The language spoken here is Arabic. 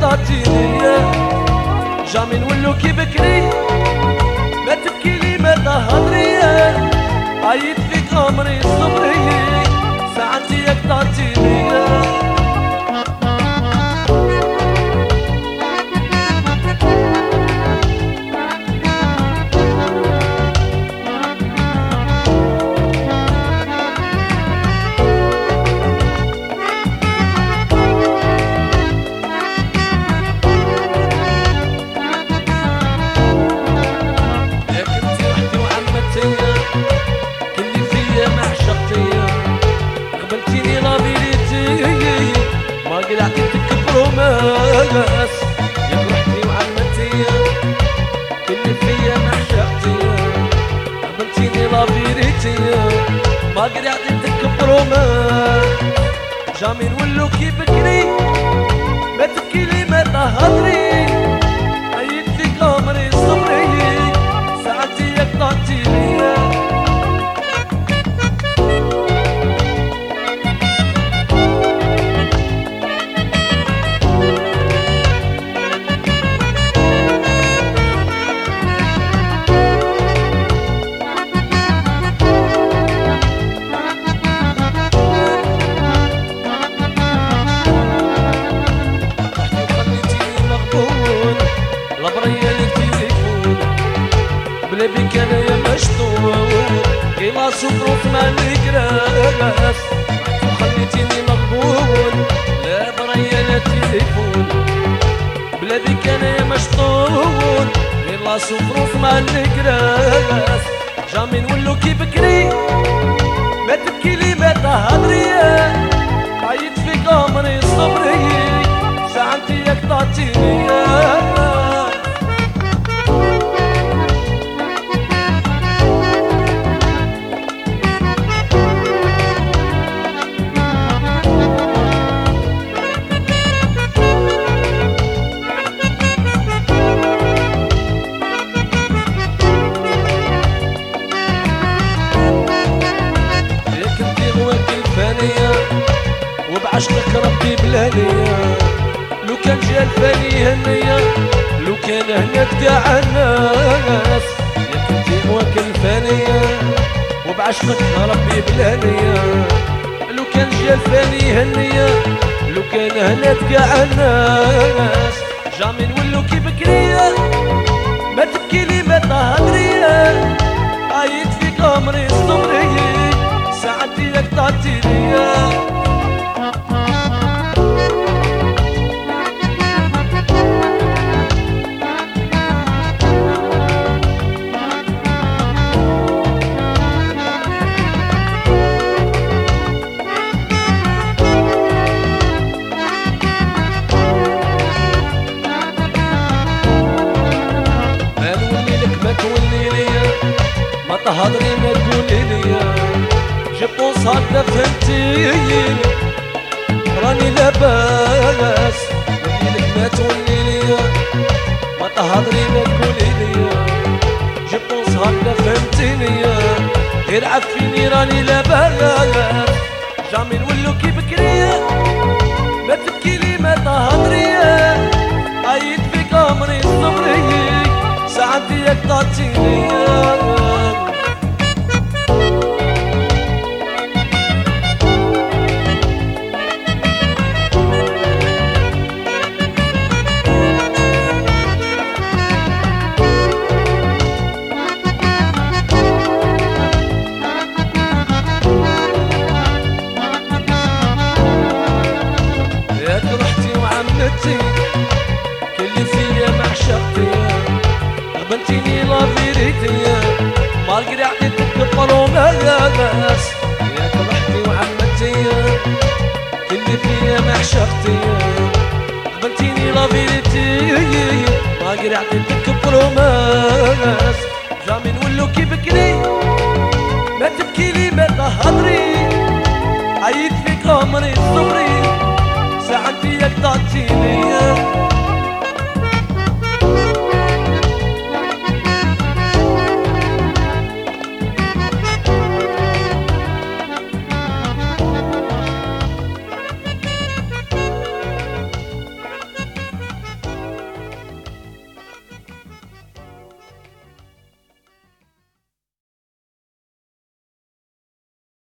قطعتيني جامي نولو كي بكري ما تبكيلي ما تهضري عيط فيك عمري صبري ساعتي قطعتيني بروماس يا روحتي وعمتي كل فيا محشقتي قبلتيني لافيريتي ما قرعتك بروماس جامي نولو كي بكري ما تبكيلي ما تهضري عيط فيك عمري صبري ساعتي قطعتيني بلا بيك انا يا مشطوب كيما سفروت ما نقراس وخليتيني مغبون لا بريا لا تليفون بلا بيك انا يا مشطوب كيما سفروت ما نقراس جامي نولو كي بكري ما تبكيلي ما تهضري عيط فيك عمري صبري ساعتي قطعتيني وبعشقك ربي بلانية لو كان جا الفاني هنية لو كان هنا تقاع الناس يا كنتي مواكل الفانية وبعشقك ربي بلانية لو كان جا الفاني هنية لو كان هنا تقاع الناس جامي نولو كي بكرية ما تبكيلي ما تهضري عيط فيك عمري صبري ساعتي قطعتيني ما تهضري ما تقولي ليا جبونس هكذا فهمتي راني لاباس نقوليلك ما تولي ليا ما تهضري ما تقولي ليا جبونس هكذا فهمتيني غير عفيني راني لاباس جامي نولو كي بكري ما تبكيلي ما تهضري عيط فيك عمري صبري ساعتي قطعتيني يا روحتي وعمتي كل فيا معشقتي بنتيني لافيريتي ما قرعتك بروماس يا روحتي وعمتي كل فيا معشقتي بنتيني لافيريتي ما قرعتك بروماس جامي نولو كي بكري ما تبكيلي ما تهضري عيط فيك عمري صبري ساعتي قطعتيني